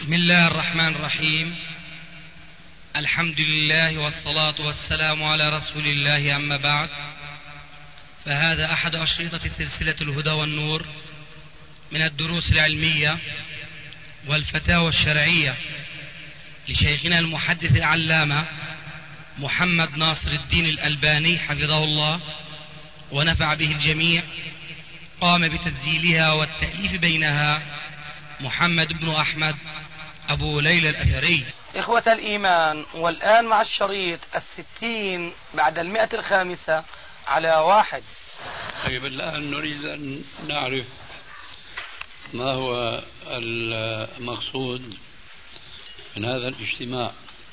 بسم الله الرحمن الرحيم. الحمد لله والصلاة والسلام على رسول الله، أما بعد، فهذا أحد أشرطة سلسلة الهدى والنور من الدروس العلمية والفتاوى الشرعية لشيخنا المحدث العلامة محمد ناصر الدين الألباني حفظه الله ونفع به الجميع. قام بتسجيلها والتأليف بينها محمد بن أحمد أبو ليلى الأثري. إخوة الإيمان، والآن مع الشريط 60 بعد 105 على 1. طيب، الآن نريد أن نعرف ما هو المقصود من هذا الاجتماع.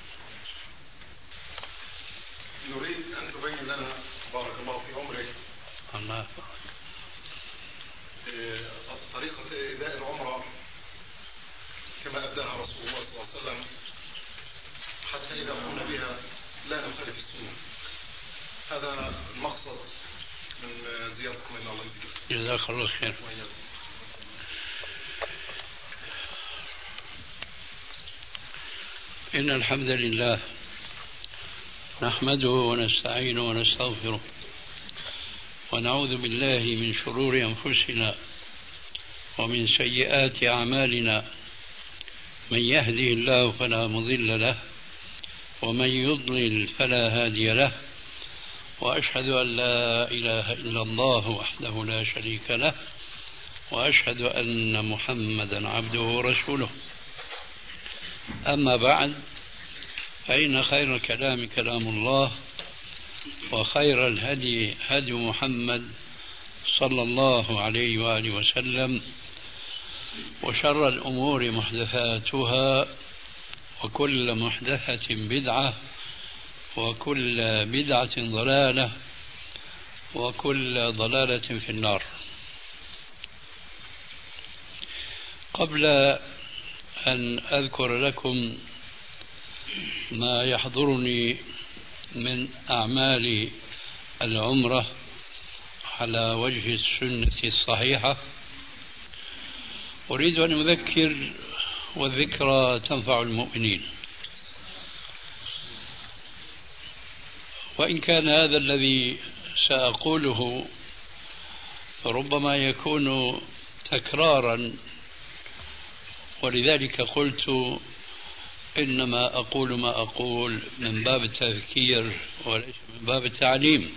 نريد أن تبين لنا بارك الله في عمرك الله طريقة إداء العمرة كما أبداها رسول الله صلى الله عليه وسلم، حتى إذا قمنا بها لا نخالف السنة. هذا المقصد من زيارتكم إلى الله يجزيكم. جزاك الله خير. إن الحمد لله نحمده ونستعينه ونستغفره ونعوذ بالله من شرور أنفسنا ومن سيئات أعمالنا. من يهده الله فلا مضل له ومن يضلل فلا هادي له، وأشهد أن لا إله إلا الله وحده لا شريك له، وأشهد أن محمدا عبده ورسوله. أما بعد، فإن خير الكلام كلام الله، وخير الهدي هدي محمد صلى الله عليه وآله وسلم، وشر الأمور محدثاتها، وكل محدثة بدعة، وكل بدعة ضلالة، وكل ضلالة في النار. قبل أن أذكر لكم ما يحضرني من أعمال العمرة على وجه السنة الصحيحة، أريد أن أذكر، والذكرى تنفع المؤمنين. وإن كان هذا الذي سأقوله ربما يكون تكرارا، ولذلك قلت إنما أقول ما أقول من باب التذكير وليس من باب التعليم،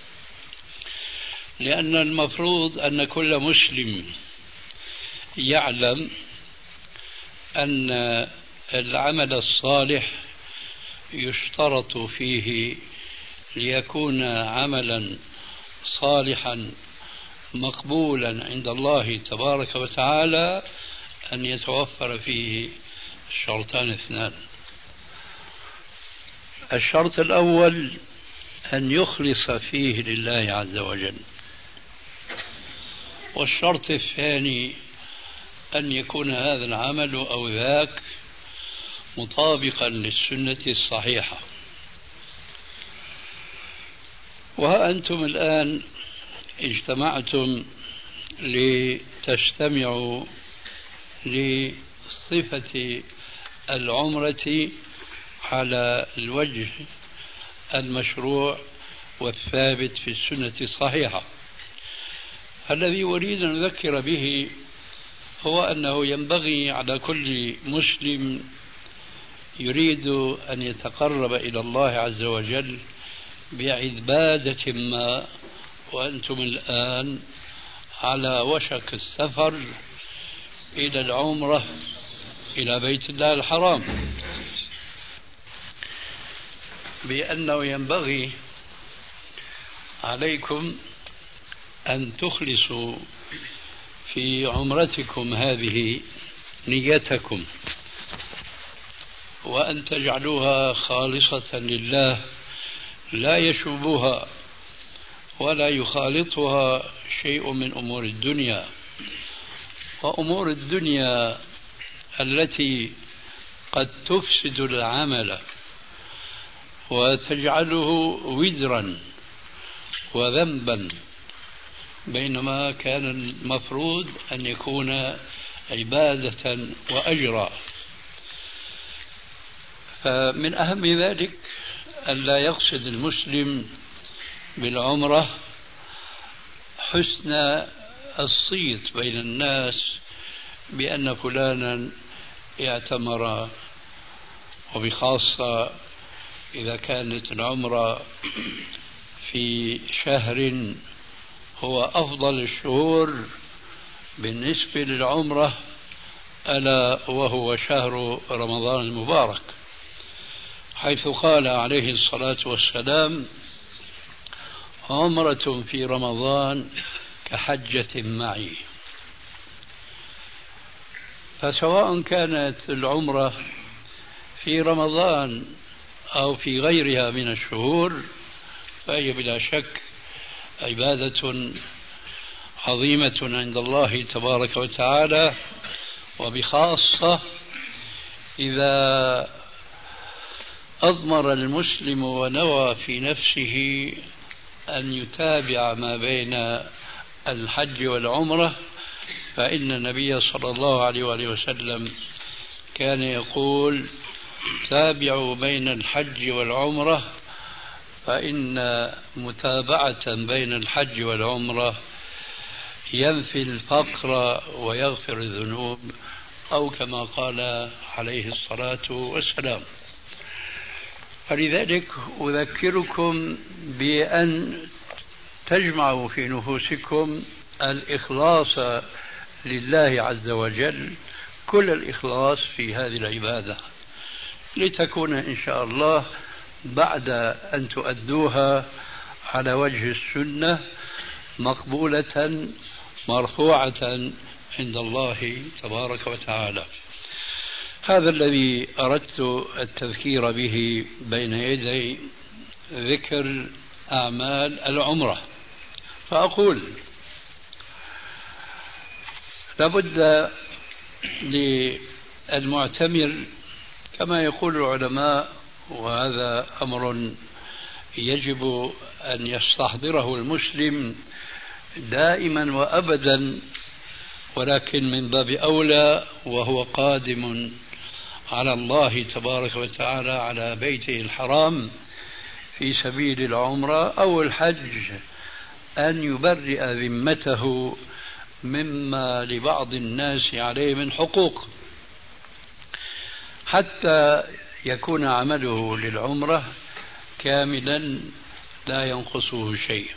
لأن المفروض أن كل مسلم يعلم أن العمل الصالح يشترط فيه ليكون عملا صالحا مقبولا عند الله تبارك وتعالى أن يتوفر فيه شرطان اثنان. الشرط الأول أن يخلص فيه لله عز وجل، والشرط الثاني أن يكون هذا العمل أو ذاك مطابقا للسنة الصحيحة. وها أنتم الآن اجتمعتم لتستمعوا لصفة العمرة على الوجه المشروع والثابت في السنة الصحيحة. الذي أريد أن أذكر به هو أنه ينبغي على كل مسلم يريد أن يتقرب إلى الله عز وجل بعبادة ما، وأنتم الآن على وشك السفر إلى العمرة إلى بيت الله الحرام، بأنه ينبغي عليكم أن تخلصوا في عمرتكم هذه نيتكم، وأن تجعلوها خالصة لله لا يشوبها ولا يخالطها شيء من أمور الدنيا. وأمور الدنيا التي قد تفسد العمل وتجعله وزرا وذنبا، بينما كان المفروض أن يكون عبادة وأجرا. فمن أهم ذلك ألا يقصد المسلم بالعمرة حسن الصيت بين الناس بأن فلانا اعتمر، وبخاصة إذا كانت العمرة في شهر هو أفضل الشهور بالنسبة للعمرة، ألا وهو شهر رمضان المبارك، حيث قال عليه الصلاة والسلام: عمرة في رمضان كحجة معي. فسواء كانت العمرة في رمضان أو في غيرها من الشهور فهي بلا شك عبادة عظيمة عند الله تبارك وتعالى، وبخاصة إذا أضمر المسلم ونوى في نفسه أن يتابع ما بين الحج والعمرة، فإن النبي صلى الله عليه وآله وسلم كان يقول: تابعوا بين الحج والعمرة، فإن متابعة بين الحج والعمرة ينفي الفقر ويغفر الذنوب، أو كما قال عليه الصلاة والسلام. فلذلك أذكركم بأن تجمعوا في نفوسكم الإخلاص لله عز وجل، كل الإخلاص في هذه العبادة، لتكون إن شاء الله بعد أن تؤدوها على وجه السنة مقبولة مرفوعة عند الله تبارك وتعالى. هذا الذي أردت التذكير به بين يدي ذكر أعمال العمرة. فأقول: لابد للمعتمر كما يقول العلماء، وهذا أمر يجب أن يستحضره المسلم دائما وأبدا، ولكن من باب أولى وهو قادم على الله تبارك وتعالى على بيته الحرام في سبيل العمرة أو الحج، أن يبرئ ذمته مما لبعض الناس عليه من حقوق، حتى يكون عمله للعمرة كاملا لا ينقصه شيء.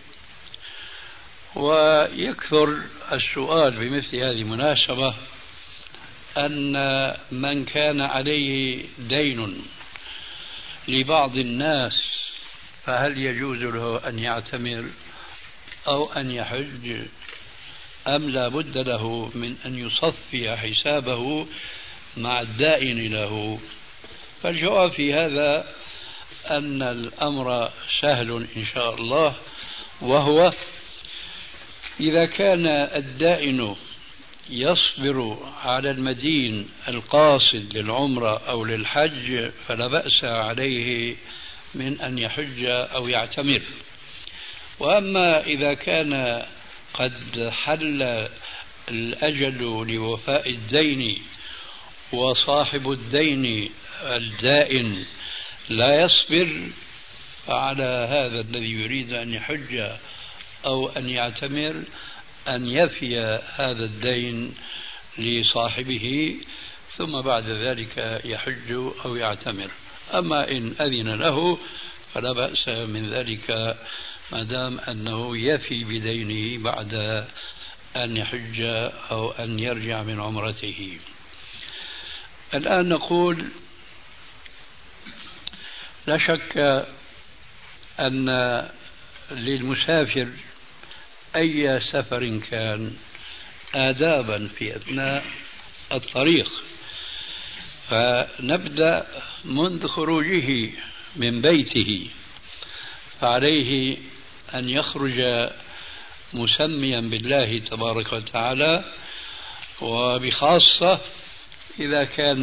ويكثر السؤال بمثل هذه المناسبة أن من كان عليه دين لبعض الناس فهل يجوز له أن يعتمر أو أن يحج، أم لا بد له من أن يصفي حسابه مع الدائن له؟ فالجواب في هذا أن الأمر سهل إن شاء الله، وهو إذا كان الدائن يصبر على المدين القاصد للعمرة أو للحج فلا بأس عليه من أن يحج أو يعتمر. وأما إذا كان قد حل الأجل لوفاء الدين وصاحب الدين الدائن لا يصبر، فعلى هذا الذي يريد أن يحج أو أن يعتمر أن يفي هذا الدين لصاحبه، ثم بعد ذلك يحج أو يعتمر. أما إن أذن له فلا بأس من ذلك ما دام أنه يفي بدينه بعد أن يحج أو أن يرجع من عمرته. الآن نقول: لا شك أن للمسافر أي سفر كان آدابا في أثناء الطريق، فنبدأ منذ خروجه من بيته، فعليه أن يخرج مسميا بالله تبارك وتعالى، وبخاصة إذا كان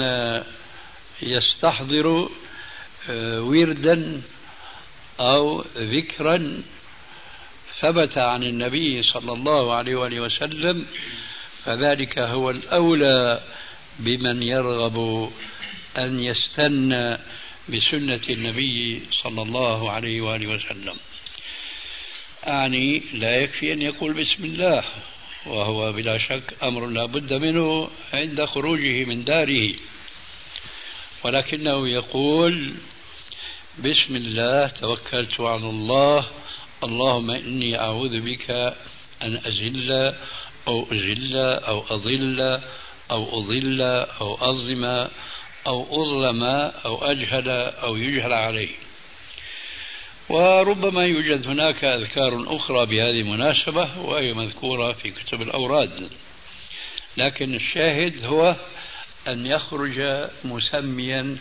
يستحضر وردا أو ذكرا ثبت عن النبي صلى الله عليه وآله وسلم، فذلك هو الأولى بمن يرغب أن يستنى بسنة النبي صلى الله عليه وآله وسلم. أعني لا يكفي أن يقول بسم الله، وهو بلا شك أمر لا بد منه عند خروجه من داره، ولكنه يقول بسم الله توكلت على الله، اللهم إني أعوذ بك أن أزل أو أزل أو أضل أو أضل أو أظلم أو أظلم أو أجهل أو يجهل عليه. وربما يوجد هناك أذكار أخرى بهذه المناسبة وهي مذكورة في كتب الأوراد، لكن الشاهد هو أن يخرج مسميا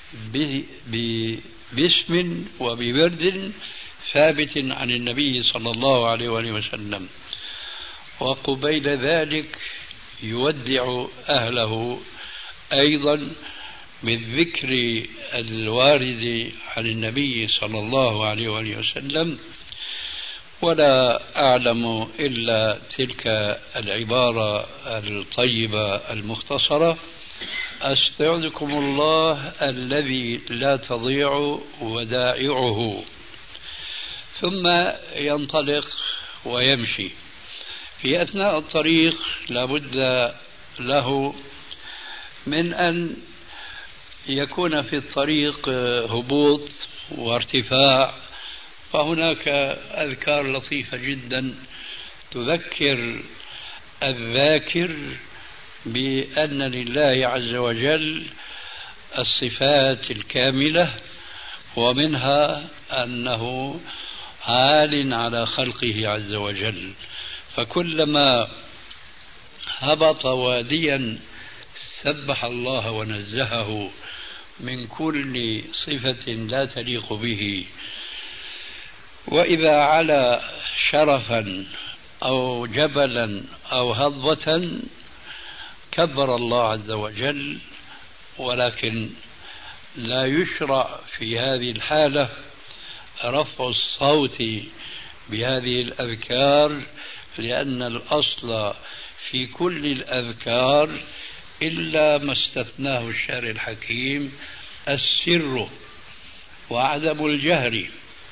باسم وبورد ثابت عن النبي صلى الله عليه وآله وسلم، وقبيل ذلك يودع أهله أيضا بالذكر الوارد عن النبي صلى الله عليه وآله وسلم. ولا أعلم إلا تلك العبارة الطيبة المختصرة: أستودعكم الله الذي لا تضيع ودائعه، ثم ينطلق ويمشي. في أثناء الطريق لابد له من أن يكون في الطريق هبوط وارتفاع، فهناك أذكار لطيفة جدا تذكر الذاكر بأن لله عز وجل الصفات الكاملة، ومنها أنه عال على خلقه عز وجل، فكلما هبط واديا سبح الله ونزهه من كل صفة لا تليق به، وإذا علا شرفا أو جبلا أو هضبة كبر الله عز وجل. ولكن لا يشرع في هذه الحالة رفع الصوت بهذه الأذكار، لأن الأصل في كل الأذكار إلا ما استثناه الشارع الحكيم السر وعدم الجهر.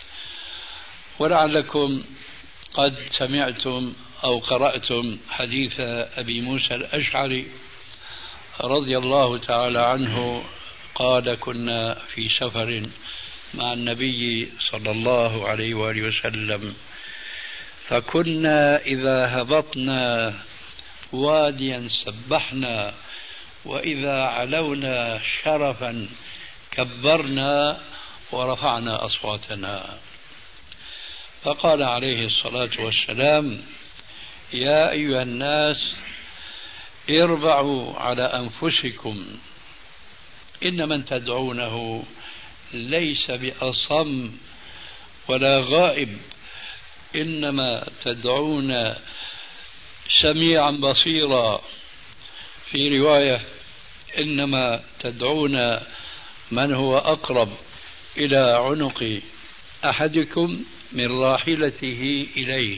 ولعلكم قد سمعتم أو قرأتم حديث أبي موسى الأشعري رضي الله تعالى عنه قال: كنا في سفر مع النبي صلى الله عليه وآله وسلم، فكنا إذا هبطنا واديا سبحنا، وإذا علونا شرفا كبرنا ورفعنا أصواتنا. فقال عليه الصلاة والسلام: يا أيها الناس اربعوا على أنفسكم، إن من تدعونه ليس بأصم ولا غائب، إنما تدعون سميعا بصيرا. في رواية: إنما تدعون من هو أقرب إلى عنق أحدكم من راحلته إليه.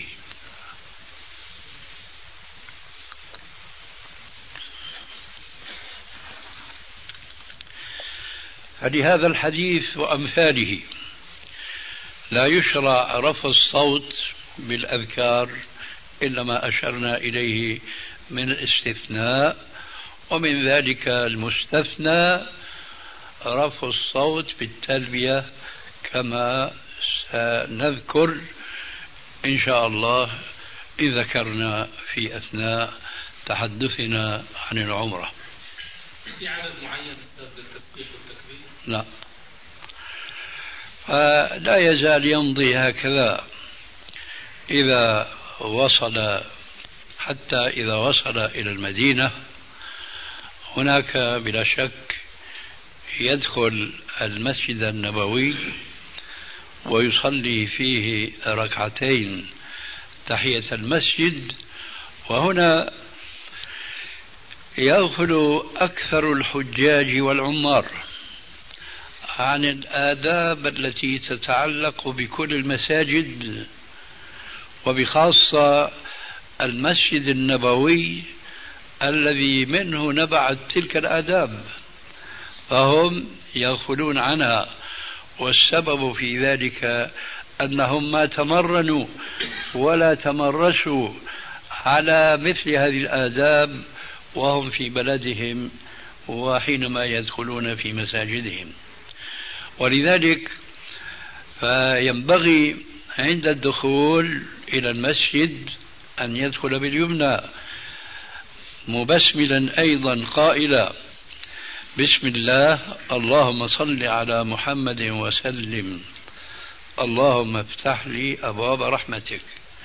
فلهذا الحديث وأمثاله لا يشرع رفع الصوت بالأذكار إلا ما أشرنا إليه من الاستثناء، ومن ذلك المستثنى رفع الصوت بالتلبية كما سنذكر إن شاء الله إذا ذكرنا في أثناء تحدثنا عن العمرة. في عدد معين للتسبيح والتكبير؟ لا، فلا يزال يمضي هكذا إذا وصل، حتى إذا وصل إلى المدينة هناك بلا شك يدخل المسجد النبوي ويصلي فيه ركعتين تحية المسجد، وهنا يغفل أكثر الحجاج والعمار عن الآداب التي تتعلق بكل المساجد، وبخاصة المسجد النبوي الذي منه نبعت تلك الآداب. فهم يغفلون عنها، والسبب في ذلك أنهم ما تمرنوا ولا تمرسوا على مثل هذه الآداب وهم في بلدهم وحينما يدخلون في مساجدهم. ولذلك فينبغي عند الدخول إلى المسجد أن يدخل باليمنى مبسملا أيضا قائلا: بسم الله، اللهم صل على محمد وسلم، اللهم افتح لي أبواب رحمتك.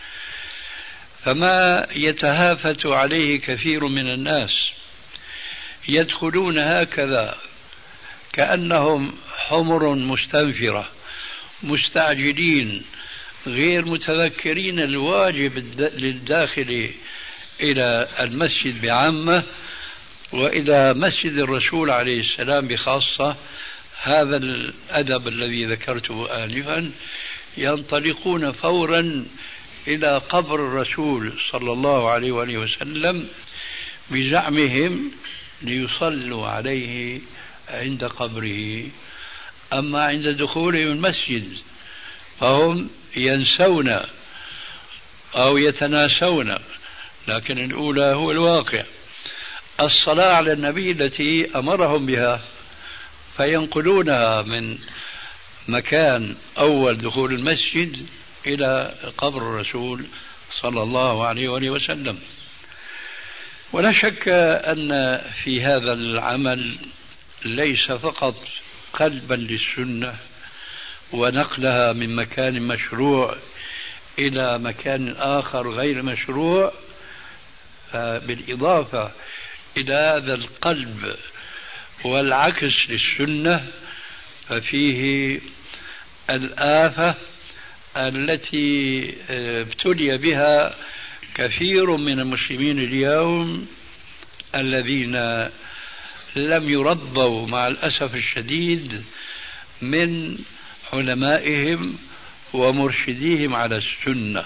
فما يتهافت عليه كثير من الناس يدخلون هكذا كأنهم حمر مستنفرة مستعجلين غير متذكرين الواجب للداخل إلى المسجد بعامة وإلى مسجد الرسول عليه السلام بخاصة. هذا الأدب الذي ذكرته آنفا، ينطلقون فورا إلى قبر الرسول صلى الله عليه وآله وسلم بزعمهم ليصلوا عليه عند قبره. أما عند دخولهم المسجد فهم ينسون أو يتناسون، لكن الأولى هو الواقع، الصلاة على النبي التي أمرهم بها، فينقلونها من مكان أول دخول المسجد إلى قبر الرسول صلى الله عليه وآله وسلم. ولا شك أن في هذا العمل ليس فقط قلبا للسنة ونقلها من مكان مشروع إلى مكان آخر غير مشروع، بالإضافة إلى هذا القلب والعكس للسنة، ففيه الآفة التي ابتلي بها كثير من المسلمين اليوم الذين لم يربوا مع الأسف الشديد من علمائهم ومرشديهم على السنة.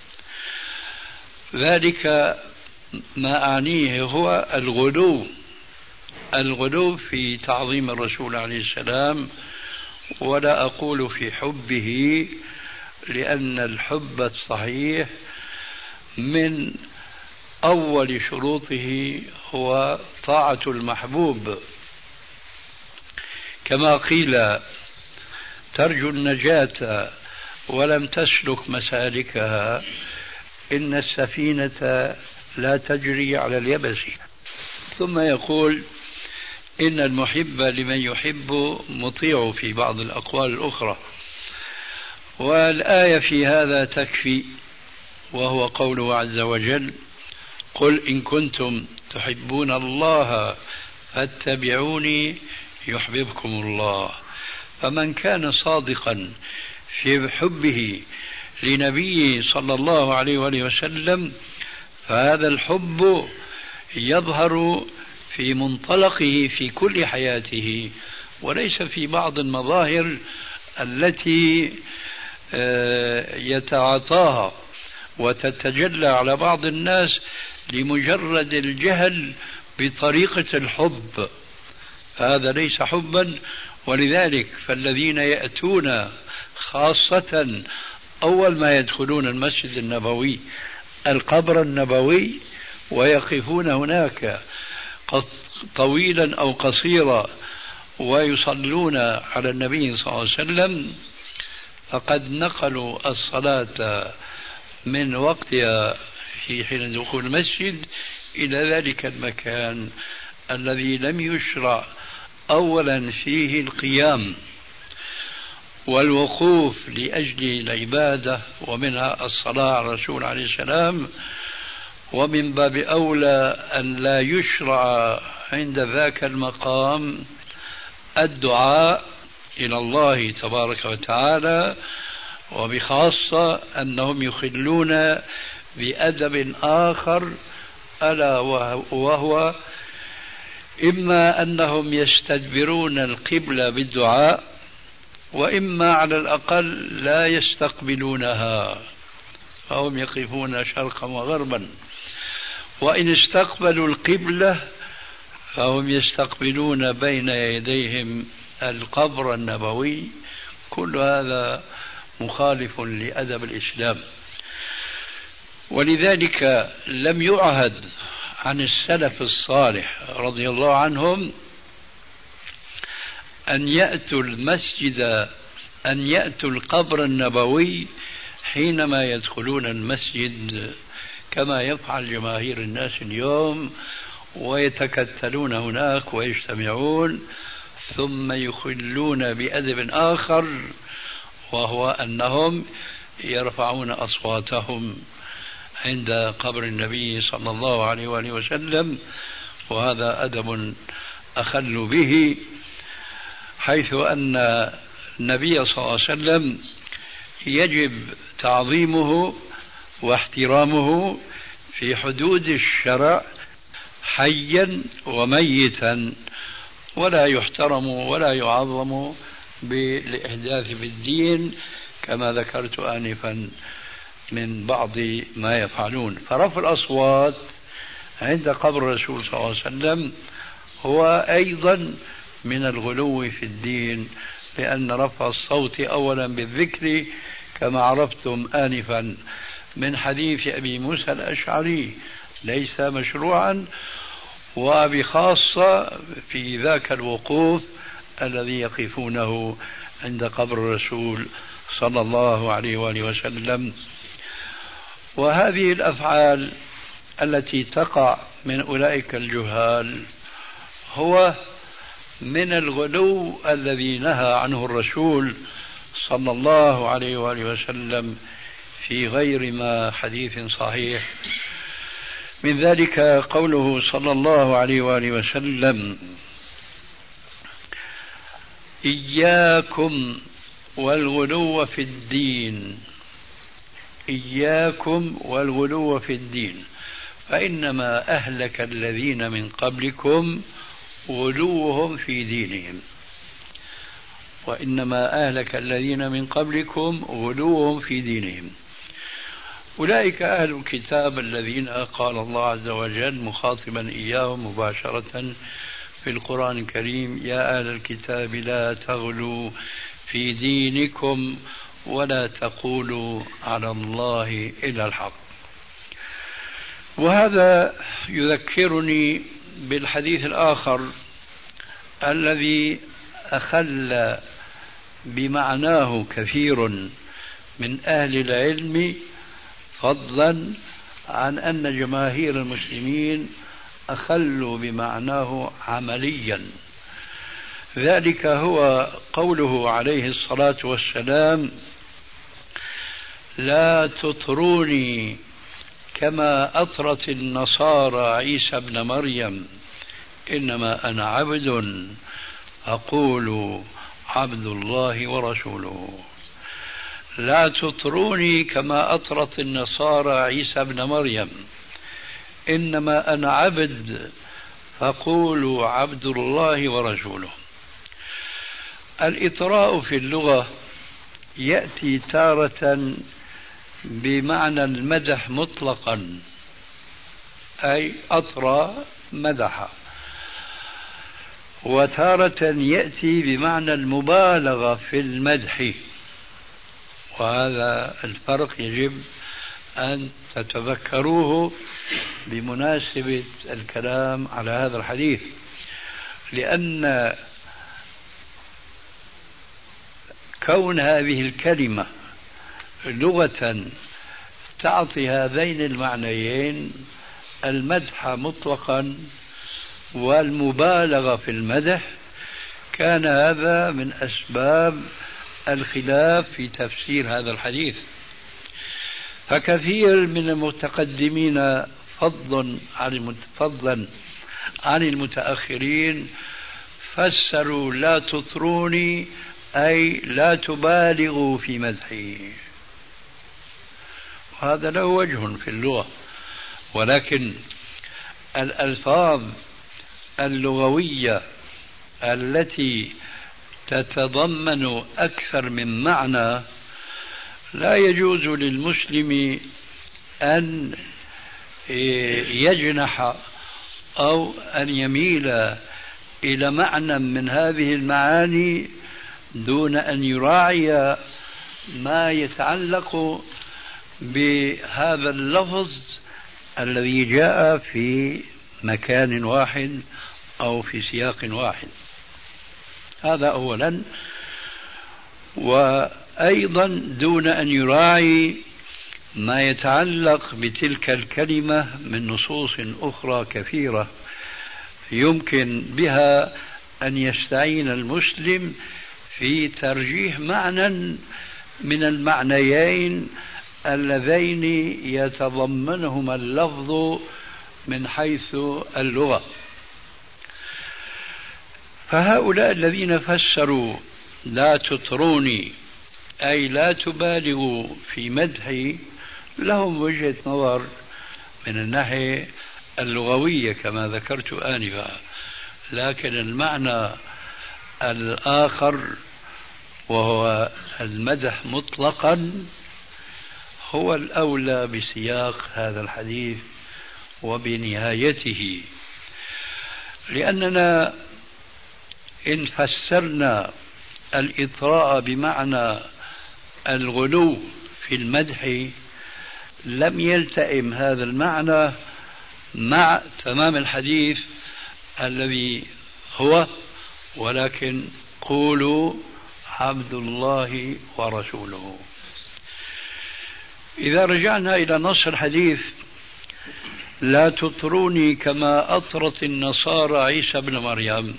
ذلك ما أعنيه هو الغلو في تعظيم الرسول عليه السلام، ولا أقول في حبه، لأن الحب الصحيح من أول شروطه هو طاعة المحبوب، كما قيل: ترجو النجاة ولم تسلك مسالكها، إن السفينة لا تجري على اليبس. ثم يقول: إن المحب لمن يحب مطيع، في بعض الأقوال الأخرى. والآية في هذا تكفي، وهو قوله عز وجل: قل إن كنتم تحبون الله فاتبعوني يحببكم الله. فمن كان صادقا في حبه لنبيه صلى الله عليه وآله وسلم، فهذا الحب يظهر في منطلقه في كل حياته، وليس في بعض المظاهر التي يتعاطاها وتتجلى على بعض الناس لمجرد الجهل بطريقة الحب. هذا ليس حبا. ولذلك فالذين يأتون خاصة أول ما يدخلون المسجد النبوي القبر النبوي ويقفون هناك طويلا أو قصيرا ويصلون على النبي صلى الله عليه وسلم، فقد نقلوا الصلاة من وقتها في حين دخول المسجد إلى ذلك المكان الذي لم يشرع أولا فيه القيام والوقوف لأجل العبادة، ومنها الصلاة على الرسول عليه السلام، ومن باب أولى أن لا يشرع عند ذاك المقام الدعاء إلى الله تبارك وتعالى، وبخاصة أنهم يخلون بأدب آخر، ألا وهو إما أنهم يستدبرون القبلة بالدعاء، وإما على الأقل لا يستقبلونها، فهم يقفون شرقا وغربا. وإن استقبلوا القبلة فهم يستقبلون بين يديهم القبر النبوي. كل هذا مخالف لأدب الإسلام، ولذلك لم يعهد عن السلف الصالح رضي الله عنهم أن يأتوا القبر النبوي حينما يدخلون المسجد كما يفعل جماهير الناس اليوم، ويتكتلون هناك ويجتمعون، ثم يخلون بأدب آخر، وهو أنهم يرفعون أصواتهم عند قبر النبي صلى الله عليه وآله وسلم، وهذا أدب أخل به، حيث أن النبي صلى الله عليه وسلم يجب تعظيمه واحترامه في حدود الشرع حيا وميتا، ولا يحترم ولا يعظم بالإحداث بالدين كما ذكرت آنفا من بعض ما يفعلون. فرفع الأصوات عند قبر الرسول صلى الله عليه وسلم هو أيضا من الغلو في الدين، لأن رفع الصوت أولا بالذكر كما عرفتم آنفا من حديث أبي موسى الأشعري ليس مشروعا، وبخاصة في ذاك الوقوف الذي يقفونه عند قبر الرسول صلى الله عليه وآله وسلم. وهذه الأفعال التي تقع من أولئك الجهال هو من الغلو الذي نهى عنه الرسول صلى الله عليه وآله وسلم في غير ما حديث صحيح. من ذلك قوله صلى الله عليه وآله وسلم: إياكم والغلو في الدين، إياكم والغلو في الدين، فإنما أهلك الذين من قبلكم غلوهم في دينهم، وإنما أهلك الذين من قبلكم غلوهم في دينهم. أولئك أهل الكتاب الذين قال الله عز وجل مخاطبا إياهم مباشرة في القرآن الكريم: يا أهل الكتاب لا تغلوا في دينكم ولا تقولوا على الله إلا الحق. وهذا يذكرني بالحديث الآخر الذي أخل بمعناه كثير من أهل العلم، فضلا عن أن جماهير المسلمين أخلوا بمعناه عمليا. ذلك هو قوله عليه الصلاة والسلام: لا تطروني كما أطرت النصارى عيسى ابن مريم، إنما أنا عبد أقول عبد الله ورسوله. لا تطروني كما أطرت النصارى عيسى ابن مريم، إنما أنا عبد فقولوا عبد الله ورسوله. الإطراء في اللغة يأتي تارة بمعنى المدح مطلقا، أي أطرى مدح، وتارة يأتي بمعنى المبالغة في المدح، وهذا الفرق يجب أن تتذكروه بمناسبة الكلام على هذا الحديث، لأن كون هذه الكلمة لغة تعطي هذين المعنيين، المدح مطلقا والمبالغة في المدح، كان هذا من أسباب الخلاف في تفسير هذا الحديث. فكثير من المتقدمين فضلا عن المتأخرين فسروا لا تطروني أي لا تبالغوا في مدحي، وهذا له وجه في اللغة، ولكن الألفاظ اللغوية التي تتضمن أكثر من معنى لا يجوز للمسلم أن يجنح أو أن يميل إلى معنى من هذه المعاني دون أن يراعي ما يتعلق بهذا اللفظ الذي جاء في مكان واحد أو في سياق واحد. هذا أولا. وأيضا دون أن يراعي ما يتعلق بتلك الكلمة من نصوص أخرى كثيرة يمكن بها أن يستعين المسلم في ترجيح معنى من المعنيين اللذين يتضمنهما اللفظ من حيث اللغة. فهؤلاء الذين فسروا لا تطروني أي لا تبالغوا في مدحي لهم وجهة نظر من الناحية اللغوية كما ذكرت آنفا، لكن المعنى الآخر وهو المدح مطلقا هو الأولى بسياق هذا الحديث وبنهايته. لأننا إن فسرنا الإطراء بمعنى الغلو في المدح لم يلتئم هذا المعنى مع تمام الحديث الذي هو ولكن قولوا عبد الله ورسوله. إذا رجعنا إلى نص الحديث لا تطروني كما أطرت النصارى عيسى بن مريم،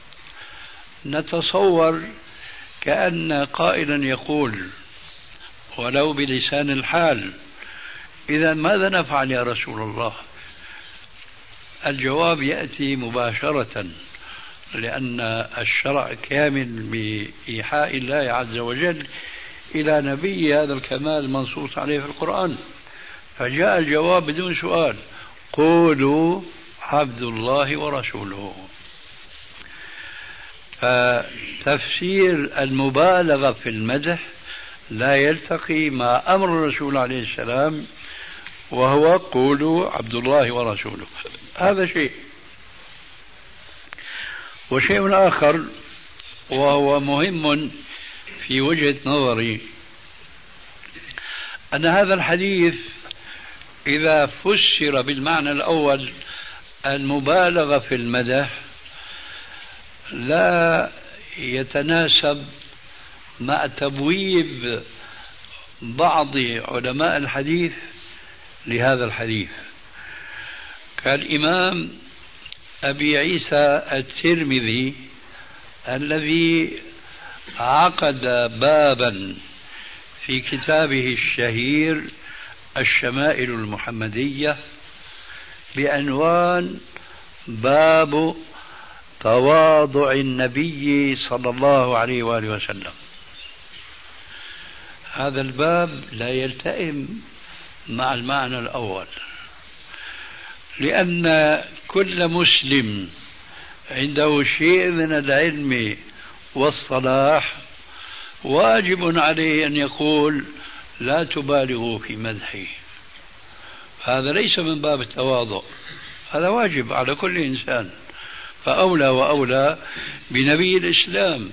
نتصور كأن قائلا يقول ولو بلسان الحال إذا ماذا نفعل يا رسول الله؟ الجواب يأتي مباشرة، لأن الشرع كامل بإيحاء الله عز وجل إلى نبي هذا الكمال منصوص عليه في القرآن، فجاء الجواب بدون سؤال قولوا عبد الله ورسوله. فتفسير المبالغة في المدح لا يلتقي مع أمر الرسول عليه السلام وهو قولوا عبد الله ورسوله. هذا شيء. وشيء آخر وهو مهم في وجهة نظري أن هذا الحديث إذا فسر بالمعنى الأول المبالغة في المدح لا يتناسب مع تبويب بعض علماء الحديث لهذا الحديث كالإمام أبي عيسى الترمذي الذي عقد بابا في كتابه الشهير الشمائل المحمدية بعنوان باب تواضع النبي صلى الله عليه وآله وسلم. هذا الباب لا يلتئم مع المعنى الأول، لأن كل مسلم عنده شيء من العلم والصلاح واجب عليه أن يقول لا تبالغوا في مدحي. هذا ليس من باب التواضع، هذا واجب على كل إنسان، فأولى وأولى بنبي الإسلام.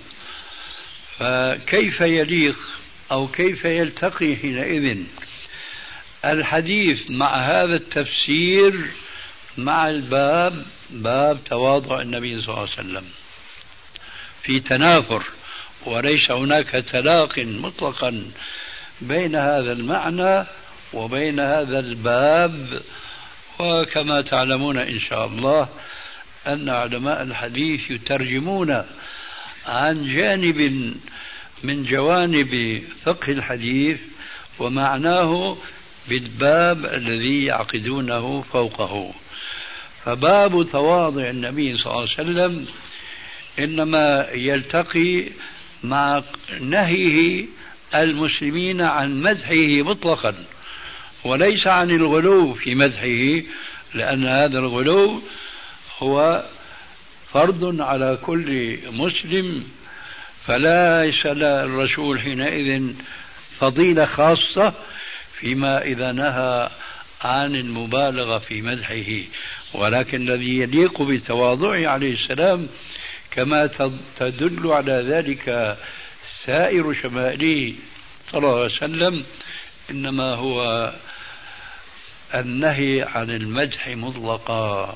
فكيف يليق أو كيف يلتقي حينئذ الحديث مع هذا التفسير مع الباب باب تواضع النبي صلى الله عليه وسلم؟ في تنافر وليس هناك تلاق مطلقا بين هذا المعنى وبين هذا الباب. وكما تعلمون إن شاء الله أن علماء الحديث يترجمون عن جانب من جوانب فقه الحديث ومعناه بالباب الذي يعقدونه فوقه. فباب تواضع النبي صلى الله عليه وسلم إنما يلتقي مع نهيه المسلمين عن مدحه مطلقا وليس عن الغلو في مدحه، لأن هذا الغلو هو فرض على كل مسلم، فليس للرسول حينئذ فضيلة خاصة فيما إذا نهى عن المبالغة في مدحه. ولكن الذي يليق بتواضعه عليه السلام كما تدل على ذلك سائر شمائله صلى الله عليه وسلم إنما هو النهي عن المدح مطلقا.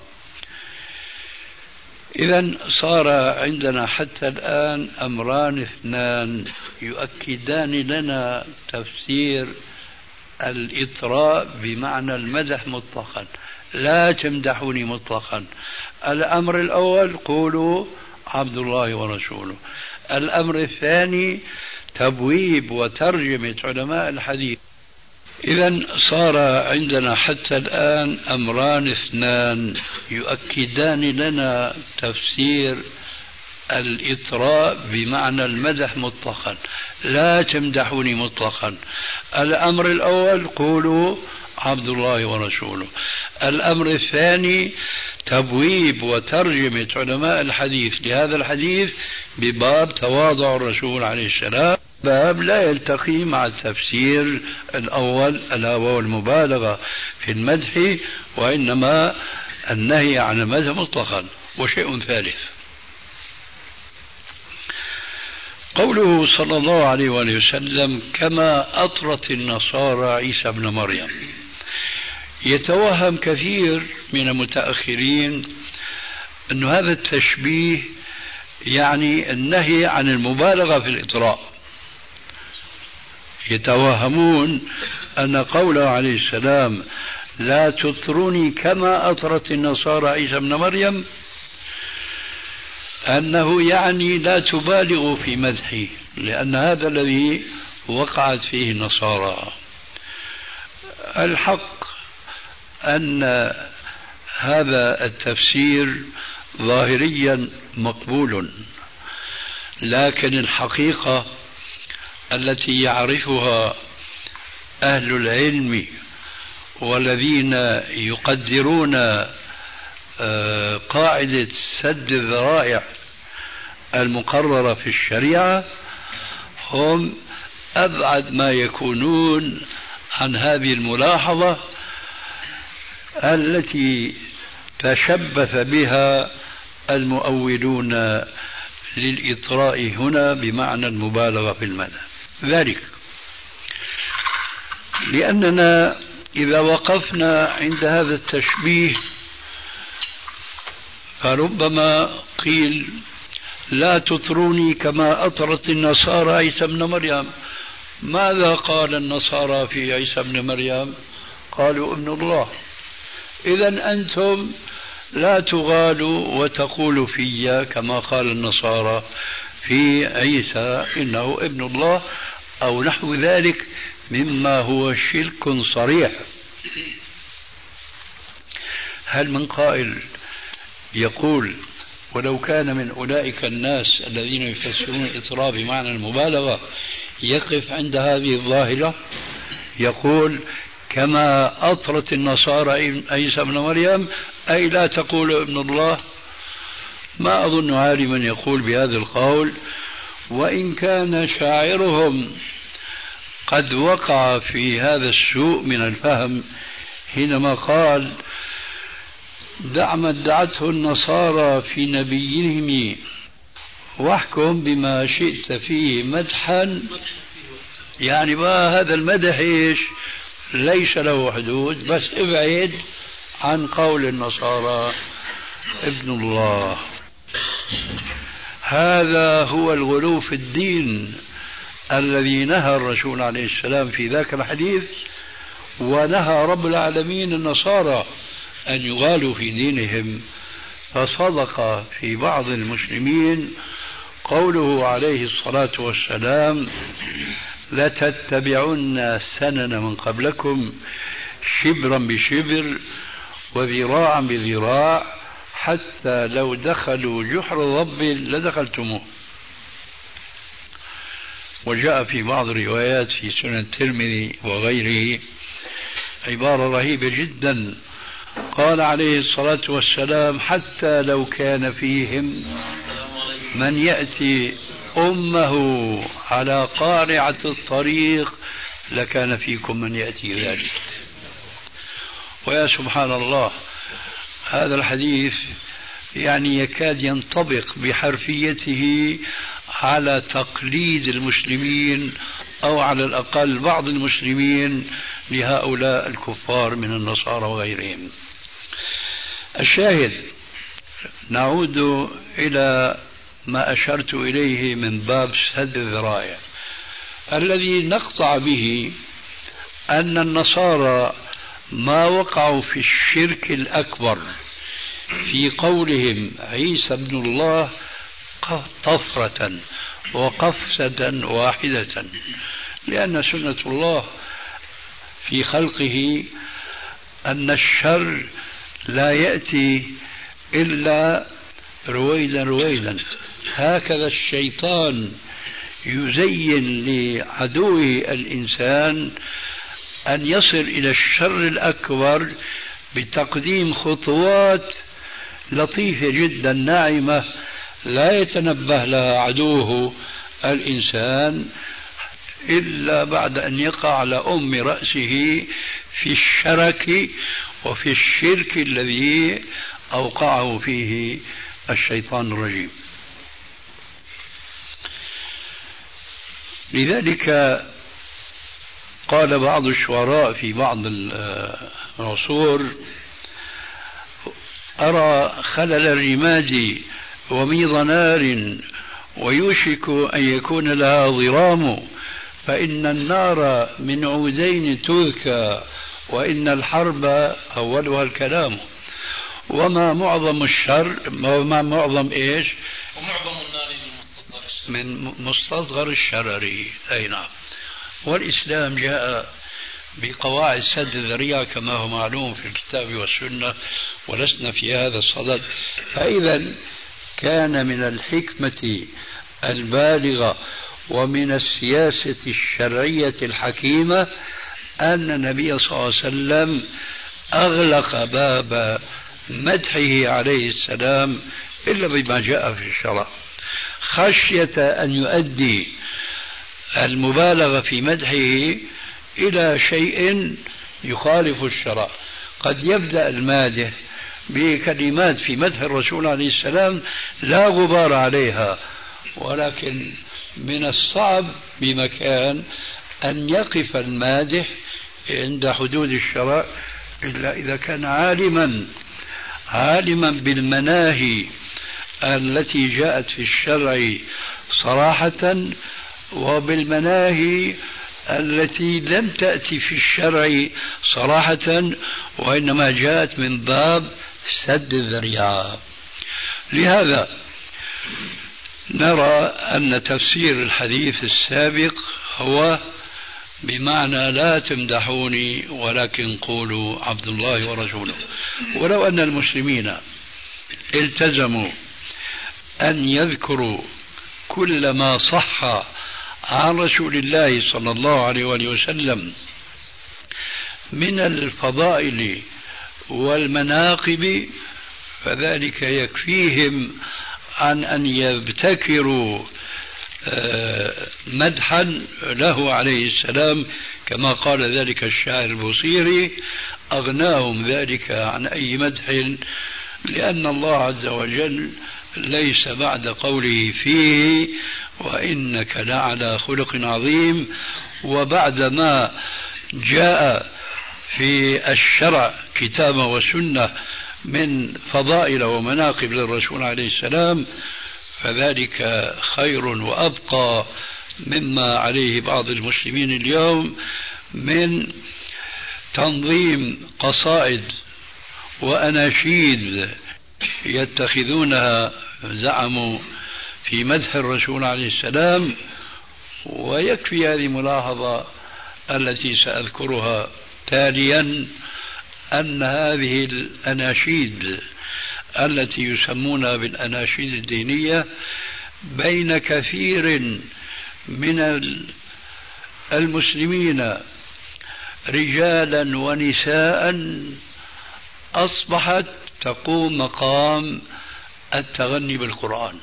إذن صار عندنا حتى الآن أمران اثنان يؤكدان لنا تفسير الإطراء بمعنى المدح مطلقا، لا تمدحوني مطلقا. الأمر الأول قولوا عبد الله ورسوله. الأمر الثاني تبويب وترجمة علماء الحديث. إذن صار عندنا حتى الآن أمران اثنان يؤكدان لنا تفسير الإطراء بمعنى المدح مطلقا، لا تمدحوني مطلقا. الأمر الأول قولوا عبد الله ورسوله. الأمر الثاني تبويب وترجمة علماء الحديث لهذا الحديث بباب تواضع الرسول عليه السلام، باب لا يلتقي مع التفسير الأول ألا وهو المبالغة في المدح، وإنما النهي عن المدح مطلقا. وشيء ثالث قوله صلى الله عليه وآله وسلم كما أطرت النصارى عيسى ابن مريم. يتوهم كثير من المتأخرين أن هذا التشبيه يعني النهي عن المبالغة في الإطراء. يتوهمون أن قوله عليه السلام لا تطروني كما أطرت النصارى عيسى ابن مريم أنه يعني لا تبالغوا في مدحي، لأن هذا الذي وقعت فيه النصارى. الحق أن هذا التفسير ظاهريا مقبول، لكن الحقيقة التي يعرفها أهل العلم والذين يقدرون قاعدة سد الذرائع المقررة في الشريعة هم أبعد ما يكونون عن هذه الملاحظة التي تشبث بها المؤولون للإطراء هنا بمعنى المبالغة في المدح. ذلك لأننا إذا وقفنا عند هذا التشبيه فربما قيل لا تطروني كما أطرت النصارى عيسى ابن مريم. ماذا قال النصارى في عيسى ابن مريم؟ قالوا ابن الله. إذن أنتم لا تغالوا وتقولوا في كما قال النصارى في عيسى إنه ابن الله أو نحو ذلك مما هو شرك صريح. هل من قائل يقول ولو كان من أولئك الناس الذين يفسرون الإطراء بمعنى المبالغة يقف عند هذه الظاهرة يقول كما أطرت النصارى عيسى ابن مريم أي لا تقول ابن الله؟ ما أظن عالما يقول بهذا القول، وإن كان شاعرهم قد وقع في هذا السوء من الفهم حينما قال دع ما ادعته النصارى في نبيهم واحكم بما شئت فيه مدحا. يعني بقى هذا المدح ايش؟ ليس له حدود، بس ابعد عن قول النصارى ابن الله. هذا هو الغلو في الدين الذي نهى الرسول عليه السلام في ذاك الحديث، ونهى رب العالمين النصارى أن يغالوا في دينهم. فصدق في بعض المسلمين قوله عليه الصلاة والسلام لتتبعن سنن من قبلكم شبرا بشبر وذراعا بذراع حتى لو دخلوا جحر ضب لدخلتموه. وجاء في بعض الروايات في سنن الترمذي وغيره عبارة رهيبة جدا، قال عليه الصلاة والسلام حتى لو كان فيهم من يأتي أمه على قارعة الطريق لكان فيكم من يأتي ذلك. ويا سبحان الله، هذا الحديث يعني يكاد ينطبق بحرفيته على تقليد المسلمين أو على الأقل بعض المسلمين لهؤلاء الكفار من النصارى وغيرهم. الشاهد، نعود إلى ما أشرت إليه من باب سد الذرائع الذي نقطع به أن النصارى ما وقعوا في الشرك الأكبر في قولهم عيسى ابن الله طفرة وقفزة واحدة، لأن سنة الله في خلقه أن الشر لا يأتي إلا رويدا رويدا. هكذا الشيطان يزين لعدوه الإنسان أن يصل إلى الشر الأكبر بتقديم خطوات لطيفة جدا ناعمة لا يتنبه لها عدوه الإنسان إلا بعد أن يقع على أم رأسه في الشرك وفي الشرك الذي أوقعه فيه الشيطان الرجيم. لذلك قال بعض الشعراء في بعض العصور: أرى خلل الرماد وميض نار ويوشك أن يكون لها ضرام، فإن النار من عودين تذكى وإن الحرب أولها الكلام. وما معظم الشر، وما معظم إيش؟ ومعظم النار من مستصغر الشرر. أي نعم. والإسلام جاء بقواعد سد الذريعة كما هو معلوم في الكتاب والسنة، ولسنا في هذا الصدد. فإذا كان من الحكمة البالغة ومن السياسة الشرعية الحكيمة أن النبي صلى الله عليه وسلم أغلق باب مدحه عليه السلام إلا بما جاء في الشرع، خشية أن يؤدي المبالغة في مدحه إلى شيء يخالف الشرع. قد يبدأ المادح بكلمات في مدح الرسول عليه السلام لا غبار عليها، ولكن من الصعب بمكان أن يقف المادح عند حدود الشرع إلا إذا كان عالما بالمناهي التي جاءت في الشرع صراحة وبالمناهي التي لم تأتي في الشرع صراحة وإنما جاءت من باب سد الذريعة. لهذا نرى أن تفسير الحديث السابق هو بمعنى لا تمدحوني ولكن قولوا عبد الله ورسوله. ولو أن المسلمين التزموا أن يذكروا كل ما صح عن رسول الله صلى الله عليه وآله وسلم من الفضائل والمناقب فذلك يكفيهم عن أن يبتكروا مدحا له عليه السلام، كما قال ذلك الشاعر البوصيري: أغناهم ذلك عن أي مدح، لأن الله عز وجل ليس بعد قوله فيه وإنك لعلى خلق عظيم، وبعدما جاء في الشرع كتابا وسنة من فضائل ومناقب للرسول عليه السلام، فذلك خير وأبقى مما عليه بعض المسلمين اليوم من تنظيم قصائد وأناشيد يتخذونها زعموا في مدح الرسول عليه السلام. ويكفي هذه ملاحظة التي سأذكرها تاليا، أن هذه الأناشيد التي يسمونها بالأناشيد الدينية بين كثير من المسلمين رجالا ونساء أصبحت تقوم مقام التغني بالقرآن،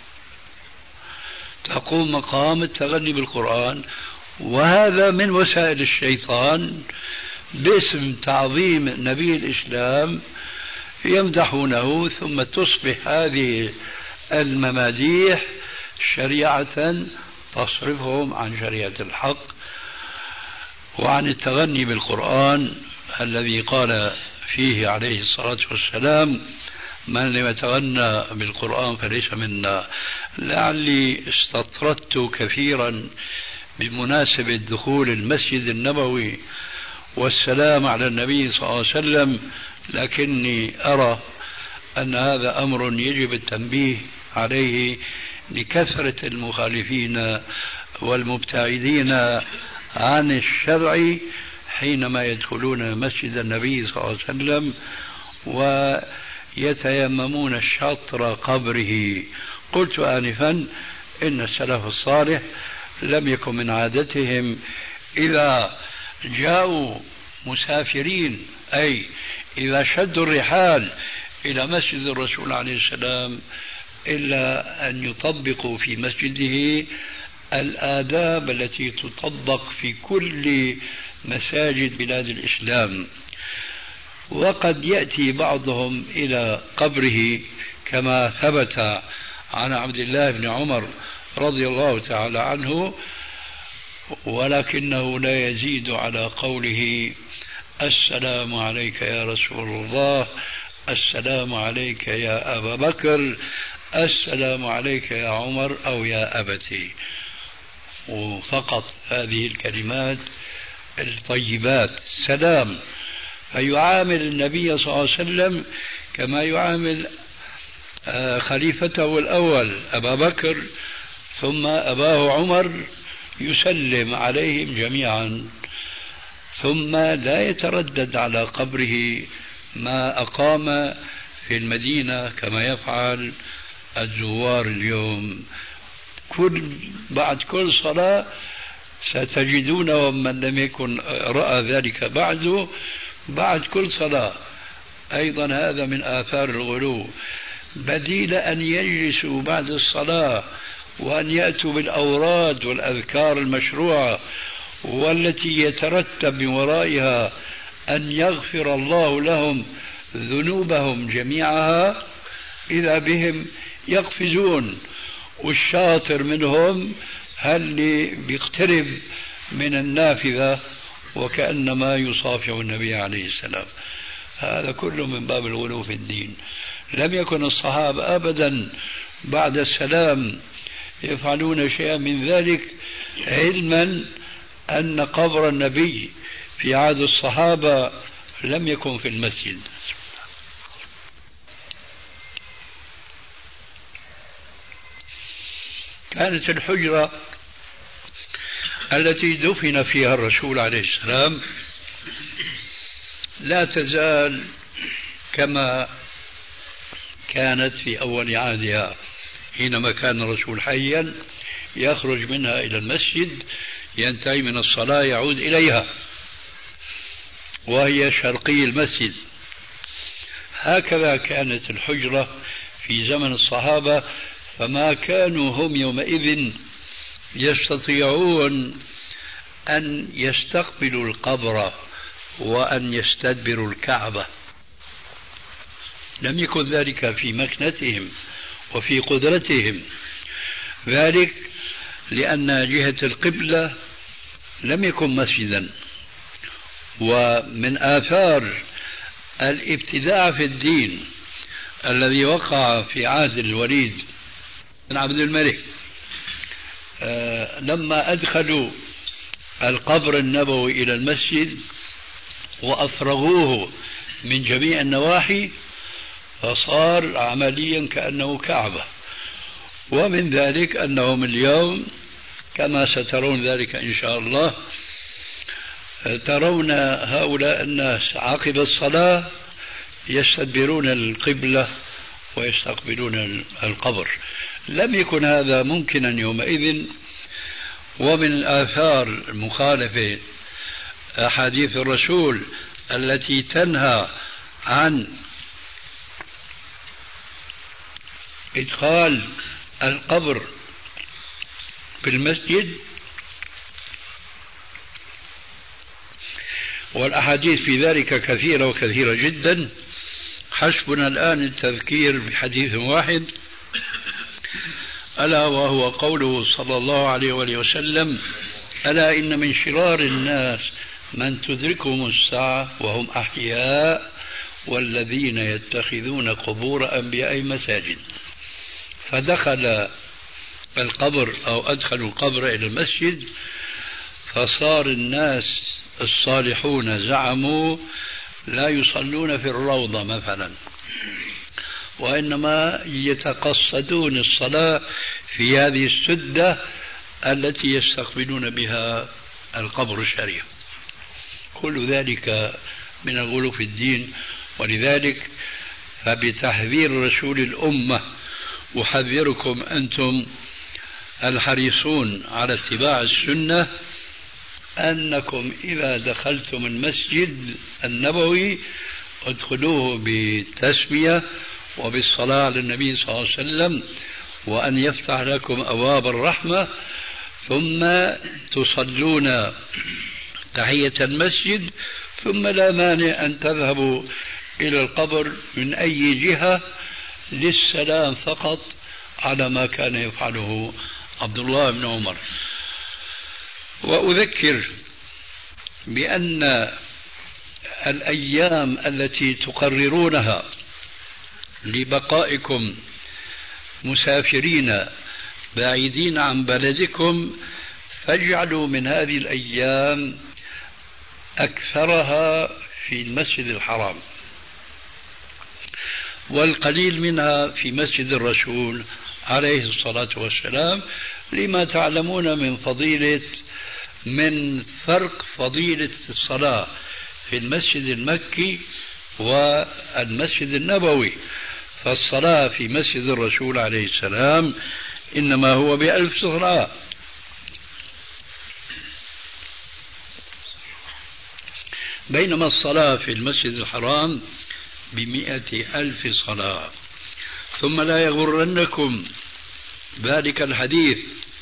تقوم مقام التغني بالقرآن، وهذا من وسائل الشيطان باسم تعظيم نبي الإسلام يمدحونه، ثم تصبح هذه المماديح شريعة تصرفهم عن شريعة الحق وعن التغني بالقرآن الذي قال فيه عليه الصلاة والسلام: من لم يتغنى بالقرآن فليس منا. لعلي استطردت كثيرا بمناسبة دخول المسجد النبوي والسلام على النبي صلى الله عليه وسلم، لكني أرى أن هذا أمر يجب التنبيه عليه لكثرة المخالفين والمبتعدين عن الشرع حينما يدخلون مسجد النبي صلى الله عليه وسلم ويتيممون شطر قبره. قلت آنفا إن السلف الصالح لم يكن من عادتهم إذا جاءوا مسافرين، أي إذا شدوا الرحال إلى مسجد الرسول عليه السلام، إلا أن يطبقوا في مسجده الآداب التي تطبق في كل مساجد بلاد الإسلام. وقد يأتي بعضهم إلى قبره كما ثبت عن عبد الله بن عمر رضي الله تعالى عنه، ولكنه لا يزيد على قوله: السلام عليك يا رسول الله، السلام عليك يا أبا بكر، السلام عليك يا عمر أو يا أبتي، وفقط هذه الكلمات الطيبات سلام. فيعامل النبي صلى الله عليه وسلم كما يعامل خليفته الأول أبا بكر ثم أباه عمر، يسلم عليهم جميعا، ثم لا يتردد على قبره ما أقام في المدينة كما يفعل الزوار اليوم. بعد كل صلاة ستجدون، ومن لم يكن رأى ذلك بعد كل صلاة أيضا هذا من آثار الغلو، بديل أن يجلسوا بعد الصلاة وأن يأتوا بالأوراد والأذكار المشروعة والتي يترتب من ورائها أن يغفر الله لهم ذنوبهم جميعها، إذا بهم يقفزون، والشاطر منهم هل بيقترب من النافذة وكأنما يصافح النبي عليه السلام. هذا كله من باب الغلو في الدين. لم يكن الصحابة أبدا بعد السلام يفعلون شيئا من ذلك، علما أن قبر النبي في عهد الصحابة لم يكن في المسجد. كانت الحجرة التي دفن فيها الرسول عليه السلام لا تزال كما كانت في أول عهدها، حينما كان الرسول حيا يخرج منها إلى المسجد، ينتهي من الصلاة يعود إليها، وهي شرقي المسجد. هكذا كانت الحجرة في زمن الصحابة، فما كانوا هم يومئذ يستطيعون أن يستقبلوا القبر وأن يستدبروا الكعبة. لم يكن ذلك في مكنتهم وفي قدرتهم، ذلك لأن جهة القبلة لم يكن مسجدا. ومن آثار الابتداع في الدين الذي وقع في عهد الوليد بن عبد الملك، لما أدخلوا القبر النبوي إلى المسجد وأفرغوه من جميع النواحي، فصار عمليا كأنه كعبة. ومن ذلك أنهم اليوم كما سترون ذلك إن شاء الله، ترون هؤلاء الناس عقب الصلاة يستدبرون القبلة ويستقبلون القبر. لم يكن هذا ممكنا يومئذ. ومن الآثار المخالفة أحاديث الرسول التي تنهى عن إدخال القبر في المسجد، والأحاديث في ذلك كثيرة وكثيرة جدا، حسبنا الآن التذكير بحديث واحد، ألا وهو قوله صلى الله عليه وآله وسلم: ألا إن من شرار الناس من تدركهم الساعة وهم أحياء والذين يتخذون قبور أنبياء مساجد. فدخل القبر أو أدخلوا القبر إلى المسجد، فصار الناس الصالحون زعموا لا يصلون في الروضة مثلا، وإنما يتقصدون الصلاة في هذه السدة التي يستقبلون بها القبر الشريف. كل ذلك من الغلو في الدين. ولذلك فبتحذير رسول الأمة أحذركم أنتم الحريصون على اتباع السنة أنكم إذا دخلتم المسجد النبوي ادخلوه بالتسمية وبالصلاة على النبي صلى الله عليه وسلم، وأن يفتح لكم أبواب الرحمة، ثم تصلون تحية المسجد، ثم لا مانع أن تذهبوا إلى القبر من أي جهة للسلام فقط، على ما كان يفعله عبد الله بن عمر. وأذكر بأن الأيام التي تقررونها لبقائكم مسافرين بعيدين عن بلدكم، فاجعلوا من هذه الأيام أكثرها في المسجد الحرام، والقليل منها في مسجد الرسول عليه الصلاة والسلام، لما تعلمون من فرق فضيلة الصلاة في المسجد المكي والمسجد النبوي. فالصلاة في مسجد الرسول عليه السلام إنما هو ب1000 صلاة، بينما الصلاة في المسجد الحرام ب100,000 صلاة. ثم لا يغرنكم ذلك الحديث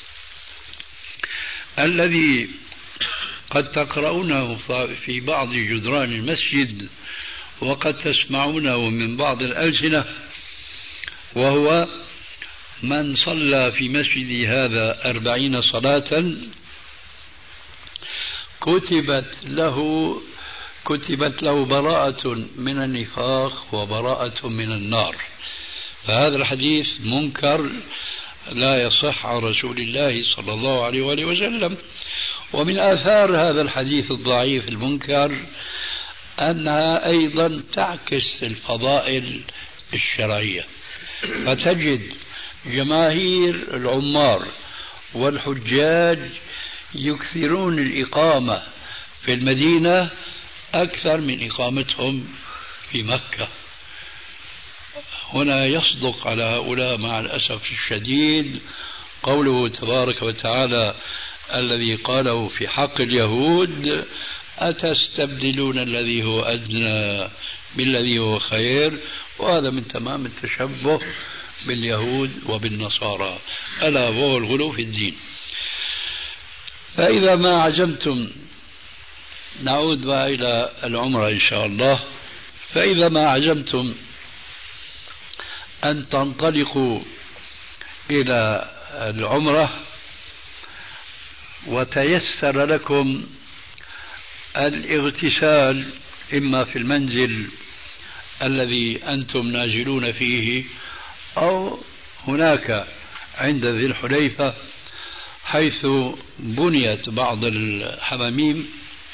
الذي قد تقرؤونه في بعض جدران المسجد وقد تسمعونه من بعض الألسنة، وهو: من صلى في مسجدي هذا 40 صلاة كتبت له براءة من النفاق وبراءة من النار. فهذا الحديث منكر لا يصح عن رسول الله صلى الله عليه وآله وسلم. ومن آثار هذا الحديث الضعيف المنكر أنها أيضا تعكس الفضائل الشرعية، فتجد جماهير العمار والحجاج يكثرون الإقامة في المدينة أكثر من إقامتهم في مكة. هنا يصدق على هؤلاء مع الأسف الشديد قوله تبارك وتعالى الذي قاله في حق اليهود: أتستبدلون الذي هو أدنى بالذي هو خير. وهذا من تمام التشبه باليهود وبالنصارى، ألا وهو الغلو في الدين. فإذا ما عزمتم، نعود بقى إلى العمرة إن شاء الله، فإذا ما عزمتم أن تنطلقوا إلى العمرة وتيسر لكم الاغتسال إما في المنزل الذي أنتم نازلون فيه أو هناك عند ذي الحليفة، حيث بنيت بعض الحماميم،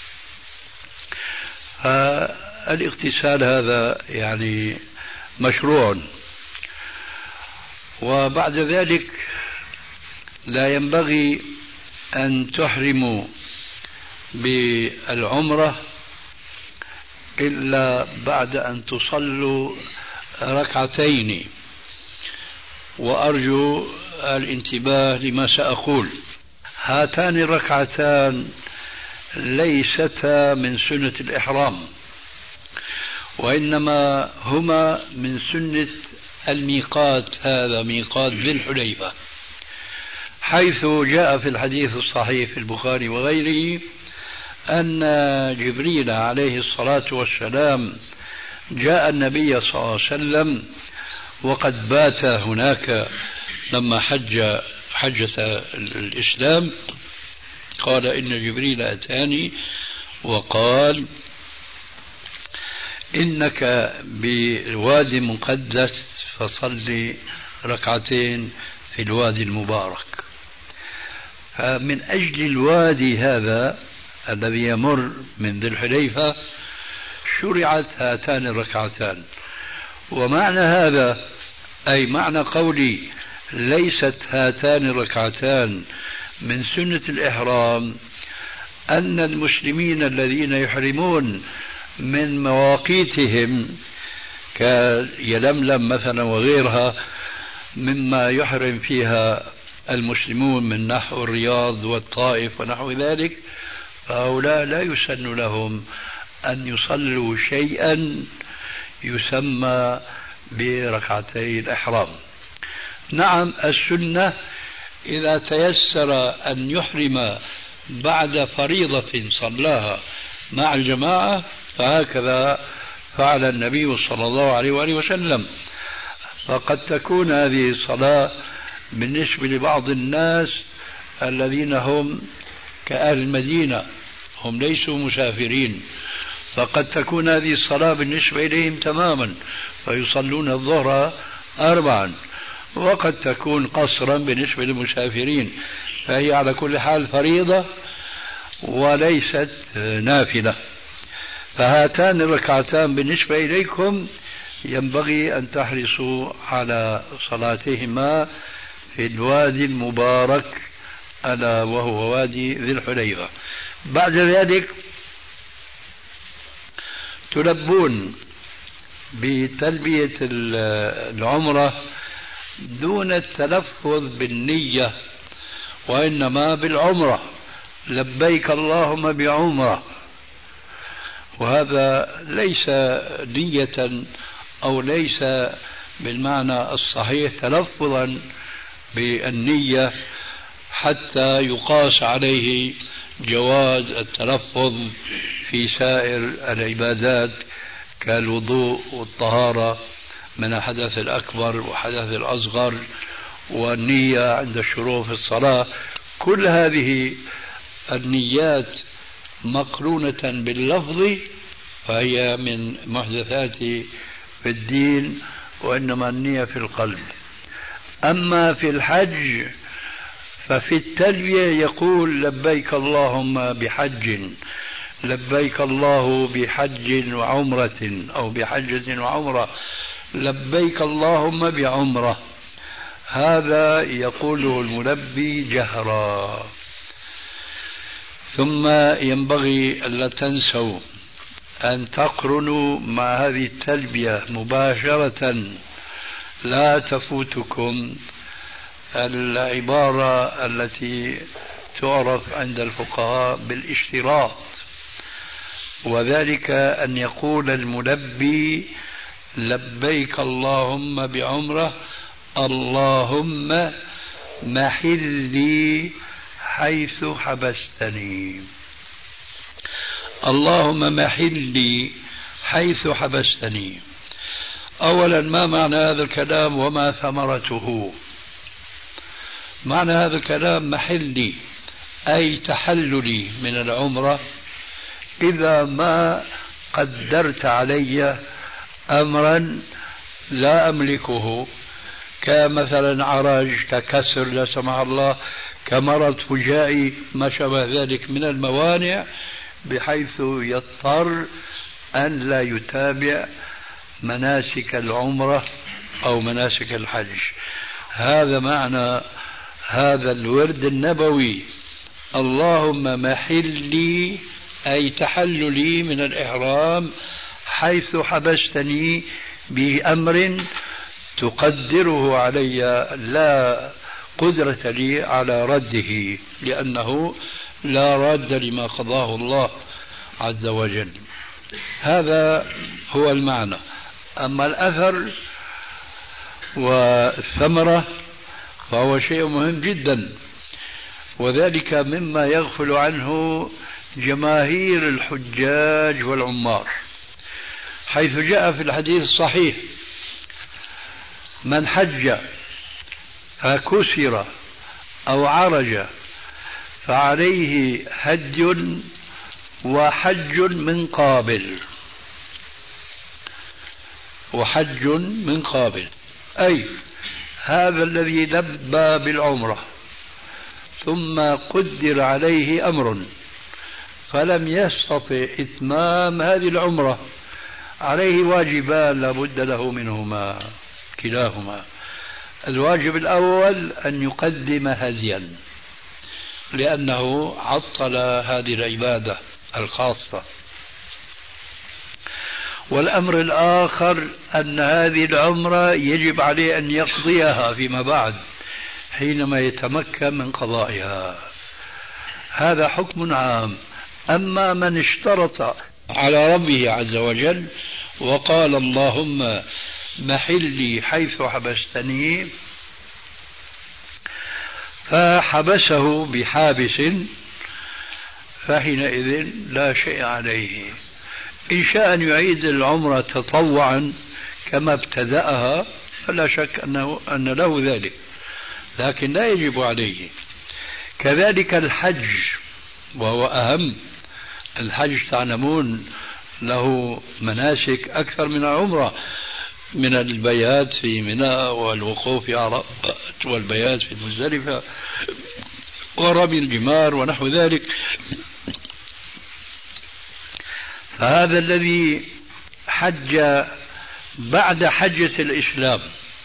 فالاغتسال هذا يعني مشروع. وبعد ذلك لا ينبغي أن تحرموا بالعمرة إلا بعد أن تصلوا ركعتين. وأرجو الانتباه لما سأقول. هاتان الركعتان ليستا من سنة الإحرام، وإنما هما من سنة الميقات، هذا ميقات ذي الحليفة، حيث جاء في الحديث الصحيح في البخاري وغيره أن جبريل عليه الصلاة والسلام جاء النبي صلى الله عليه وسلم وقد بات هناك لما حجة الإسلام، قال إن جبريل أتاني وقال إنك بوادي مقدس فصلي ركعتين في الوادي المبارك. فمن أجل الوادي هذا الذي يمر من ذي الحليفة شرعت هاتان الركعتان. ومعنى هذا أي معنى قولي ليست هاتان الركعتان من سنة الإحرام أن المسلمين الذين يحرمون من مواقيتهم كيلملم مثلا وغيرها مما يحرم فيها المسلمون من نحو الرياض والطائف ونحو ذلك، فهؤلاء لا يسن لهم أن يصلوا شيئا يسمى بركعتي الإحرام. نعم السنة إذا تيسر أن يحرم بعد فريضة صلاها مع الجماعة فهكذا فعل النبي صلى الله عليه وآله وسلم. فقد تكون هذه الصلاة بالنسبة لبعض الناس الذين هم كأهل المدينة هم ليسوا مسافرين، فقد تكون هذه الصلاة بالنسبة إليهم تماما فيصلون الظهر 4، وقد تكون قصرا بالنسبة للمسافرين، فهي على كل حال فريضة وليست نافلة. فهاتان الركعتان بالنسبة إليكم ينبغي أن تحرصوا على صلاتهما في الوادي المبارك ألا وهو وادي ذي الحليفة. بعد ذلك تلبون بتلبية العمرة دون التلفظ بالنية، وإنما بالعمرة، لبيك اللهم بعمرة. وهذا ليس نية أو ليس بالمعنى الصحيح تلفظا بالنية حتى يقاس عليه جواز التلفظ في سائر العبادات كالوضوء والطهارة من الحدث الأكبر وحدث الأصغر والنية عند الشروع في الصلاة. كل هذه النيات مقرونة باللفظ فهي من محدثات في الدين، وإنما النية في القلب. أما في الحج ففي التلبية يقول لبيك اللهم بحج، لبيك الله بحج وعمرة أو بحجة وعمرة، لبيك اللهم بعمرة. هذا يقوله الملبي جهرا. ثم ينبغي ألا تنسوا أن تقرنوا مع هذه التلبية مباشرة، لا تفوتكم العبارة التي تعرف عند الفقهاء بالاشتراط، وذلك أن يقول الملبي لبيك اللهم بعمرة اللهم محلي حيث حبستني. اللهم محلي حيث حبستني. أولا ما معنى هذا الكلام وما ثمرته؟ معنى هذا الكلام محلي أي تحللي من العمرة إذا ما قدرت علي أمرا لا أملكه كمثلا عرج ككسر لا سمح الله كمرض فجائي ما شابه ذلك من الموانع بحيث يضطر أن لا يتابع مناسك العمرة أو مناسك الحج. هذا معنى هذا الورد النبوي اللهم محلي أي تحللي من الإحرام حيث حبستني بأمر تقدره علي لا قدرة لي على رده، لأنه لا راد لما قضاه الله عز وجل. هذا هو المعنى. أما الأثر والثمرة فهو شيء مهم جدا، وذلك مما يغفل عنه جماهير الحجاج والعمار. حيث جاء في الحديث الصحيح: من حج فكسر أو عرج فعليه هدي وحج من قابل. وحج من قابل أي هذا الذي لبى بالعمرة ثم قدر عليه أمر فلم يستطع إتمام هذه العمرة، عليه واجبان لا بد له منهما كلاهما. الواجب الأول أن يقدم هديا لأنه عطل هذه العبادة الخاصة، والأمر الآخر أن هذه العمرة يجب عليه أن يقضيها فيما بعد حينما يتمكن من قضائها. هذا حكم عام. أما من اشترط على ربه عز وجل وقال: اللهم محلي حيث حبستني، فحبسه بحابس، فحينئذ لا شيء عليه. إن شاء أن يعيد العمرة تطوعا كما ابتدأها فلا شك أن له ذلك، لكن لا يجب عليه. كذلك الحج، وهو أهم. الحج تعلمون له مناسك أكثر من العمرة، من البيات في منى والوقوف في عرفات والبيات في مزدلفة ورمي الجمار ونحو ذلك. فهذا الذي حج بعد حجة الإسلام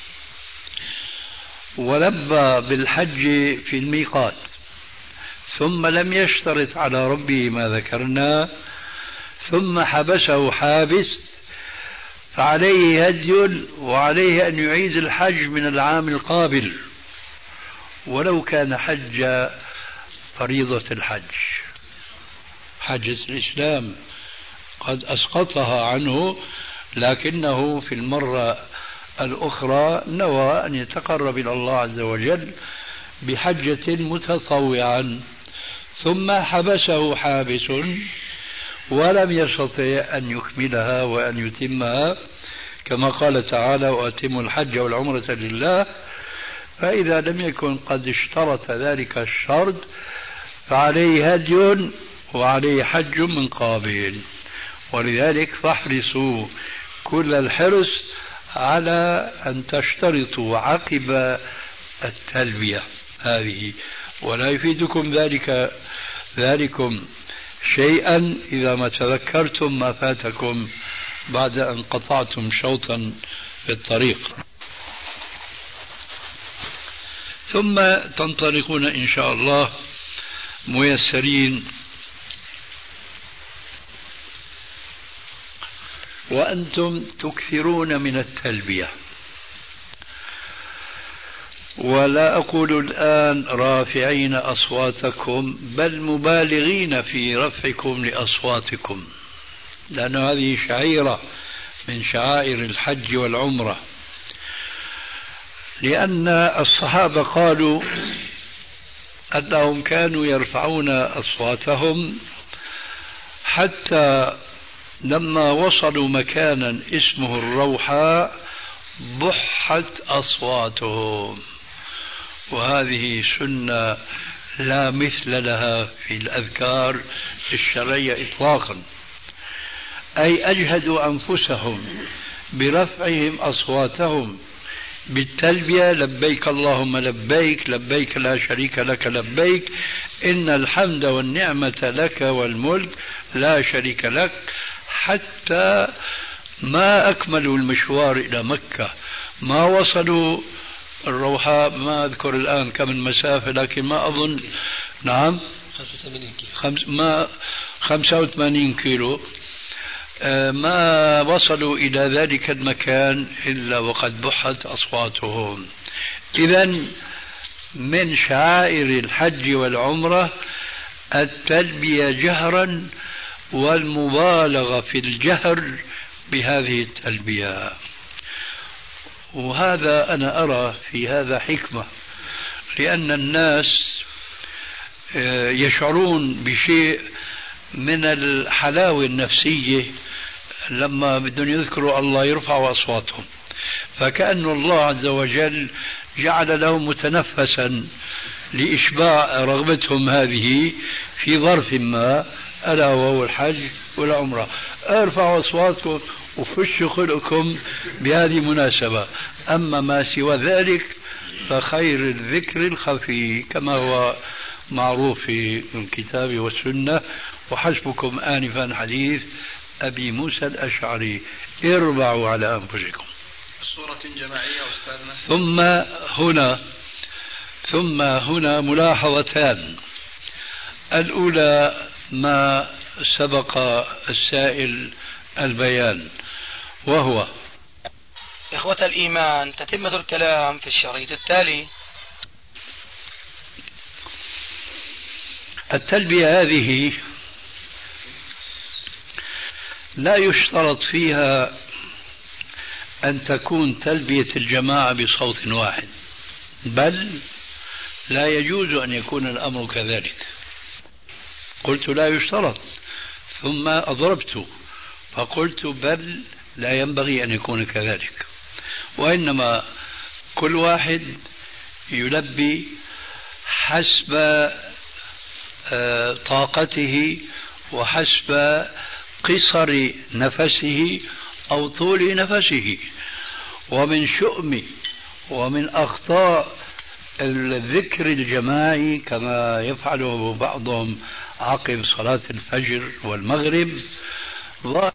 ولبى بالحج في الميقات ثم لم يشترط على ربه ما ذكرنا ثم حبسه حابس، فعليه هدي وعليه أن يعيد الحج من العام القابل ولو كان حج فريضة الحج. حجة الإسلام قد أسقطها عنه، لكنه في المرة الأخرى نوى أن يتقرب إلى الله عز وجل بحجة متطوعا، ثم حبسه حابس ولم يستطع أن يكملها وأن يتمها، كما قال تعالى: وأتموا الحج والعمرة لله. فإذا لم يكن قد اشترط ذلك الشرط فعليه هدي وعليه حج من قابل. ولذلك فاحرصوا كل الحرص على أن تشترطوا عقب التلبية هذه، ولا يفيدكم ذلكم شيئا إذا ما تذكرتم ما فاتكم بعد أن قطعتم شوطا في الطريق، ثم تنطلقون إن شاء الله ميسرين وأنتم تكثرون من التلبية. ولا أقول الآن رافعين أصواتكم، بل مبالغين في رفعكم لأصواتكم، لأن هذه شعيرة من شعائر الحج والعمرة. لأن الصحابة قالوا أنهم كانوا يرفعون أصواتهم حتى لما وصلوا مكانا اسمه الروحاء بحت أصواتهم، وهذه سنة لا مثل لها في الأذكار الشرعية إطلاقا. أي أجهدوا أنفسهم برفعهم أصواتهم بالتلبية: لبيك اللهم لبيك، لبيك لا شريك لك لبيك، إن الحمد والنعمة لك والملك لا شريك لك، حتى ما أكملوا المشوار إلى مكة، ما وصلوا الروحاء، ما أذكر الآن كم المسافة لكن ما أظن، نعم 85 كيلو، ما وصلوا إلى ذلك المكان إلا وقد بحت أصواتهم. إذن من شعائر الحج والعمرة التلبية جهرا والمبالغة في الجهر بهذه التلبية. وهذا أنا أرى في هذا حكمة، لأن الناس يشعرون بشيء من الحلاوة النفسية لما بدهم يذكروا الله يرفعوا أصواتهم، فكأن الله عز وجل جعل لهم متنفسا لإشباع رغبتهم هذه في ظرف ما، ألا وهو الحج والعمرة. ارفعوا أصواتكم وفشوا خلقكم بهذه المناسبة. أما ما سوى ذلك فخير الذكر الخفي كما هو معروف في الكتاب والسنة. وحسبكم آنفا حديث أبي موسى الأشعري: اربعوا على أنفسكم. صورة جماعية أستاذنا. ثم هنا ملاحظتان. الأولى ما سبق السائل البيان، وهو إخوة الإيمان تتمة الكلام في الشريط التالي. التلبية هذه لا يشترط فيها أن تكون تلبية الجماعة بصوت واحد، بل لا يجوز أن يكون الأمر كذلك. قلت لا يشترط، ثم أضربت فقلت بل لا ينبغي أن يكون كذلك، وإنما كل واحد يلبي حسب طاقته وحسب قصر نفسه أو طول نفسه. ومن شؤم ومن أخطاء الذكر الجماعي كما يفعله بعضهم عقب صلاة الفجر والمغرب